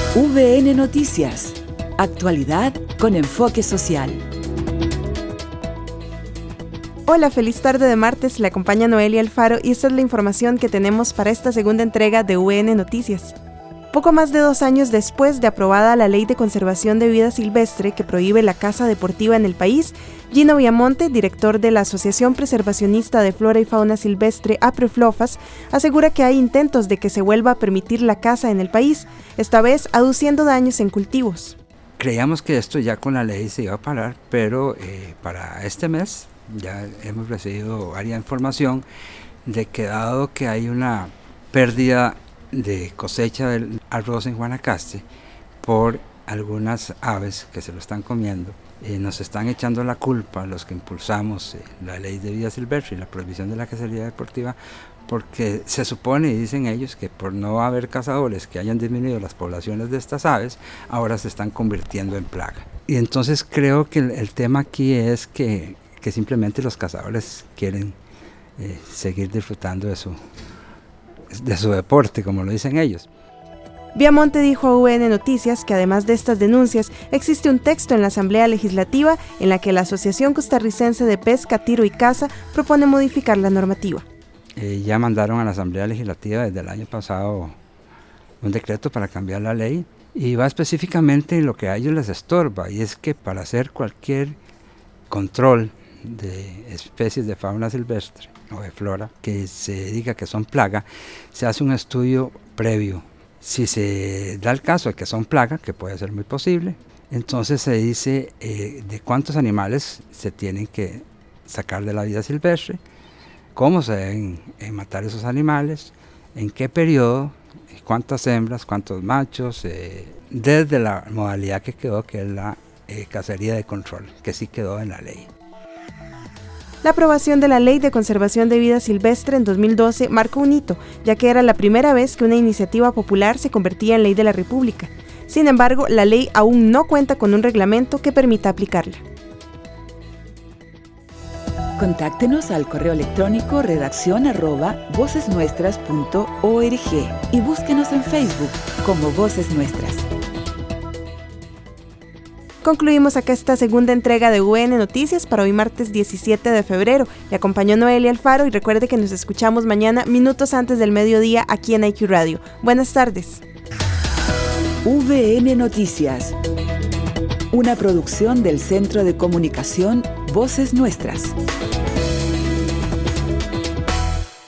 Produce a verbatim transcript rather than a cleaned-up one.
V N Noticias. Actualidad con enfoque social. Hola, feliz tarde de martes. Le acompaña Noelia Alfaro y esta es la información que tenemos para esta segunda entrega de V N Noticias. Poco más de dos años después de aprobada la Ley de Conservación de Vida Silvestre que prohíbe la caza deportiva en el país, Gino Viamonte, director de la Asociación Preservacionista de Flora y Fauna Silvestre, APREFLOFAS, asegura que hay intentos de que se vuelva a permitir la caza en el país, esta vez aduciendo daños en cultivos. Creíamos que esto ya con la ley se iba a parar, pero eh, para este mes ya hemos recibido varias información de que dado que hay una pérdida de cosecha del arroz en Guanacaste por algunas aves que se lo están comiendo, eh, nos están echando la culpa los que impulsamos eh, la ley de vida silvestre y la prohibición de la cacería deportiva, porque se supone, y dicen ellos, que por no haber cazadores que hayan disminuido las poblaciones de estas aves, ahora se están convirtiendo en plaga. Y entonces creo que el, el tema aquí es que, que simplemente los cazadores quieren eh, seguir disfrutando de su de su deporte, como lo dicen ellos. Viamonte dijo a V N Noticias que además de estas denuncias, existe un texto en la Asamblea Legislativa en la que la Asociación Costarricense de Pesca, Tiro y Caza propone modificar la normativa. Eh, ya mandaron a la Asamblea Legislativa desde el año pasado un decreto para cambiar la ley y va específicamente en lo que a ellos les estorba, y es que para hacer cualquier control de especies de fauna silvestre o de flora que se diga que son plaga, se hace un estudio previo. Si se da el caso de que son plaga, que puede ser muy posible, entonces se dice eh, de cuántos animales se tienen que sacar de la vida silvestre, cómo se deben eh, matar esos animales, en qué periodo, cuántas hembras, cuántos machos, eh, desde la modalidad que quedó, que es la eh, cacería de control, que sí quedó en la ley. La aprobación de la Ley de Conservación de Vida Silvestre en dos mil doce marcó un hito, ya que era la primera vez que una iniciativa popular se convertía en ley de la República. Sin embargo, la ley aún no cuenta con un reglamento que permita aplicarla. Contáctenos al correo electrónico redacción arroba vocesnuestras punto org y búsquenos en Facebook como Voces Nuestras. Concluimos acá esta segunda entrega de V N Noticias para hoy martes diecisiete de febrero. Le acompañó Noelia Alfaro y recuerde que nos escuchamos mañana minutos antes del mediodía aquí en I Q Radio. Buenas tardes. V N Noticias, una producción del Centro de Comunicación Voces Nuestras.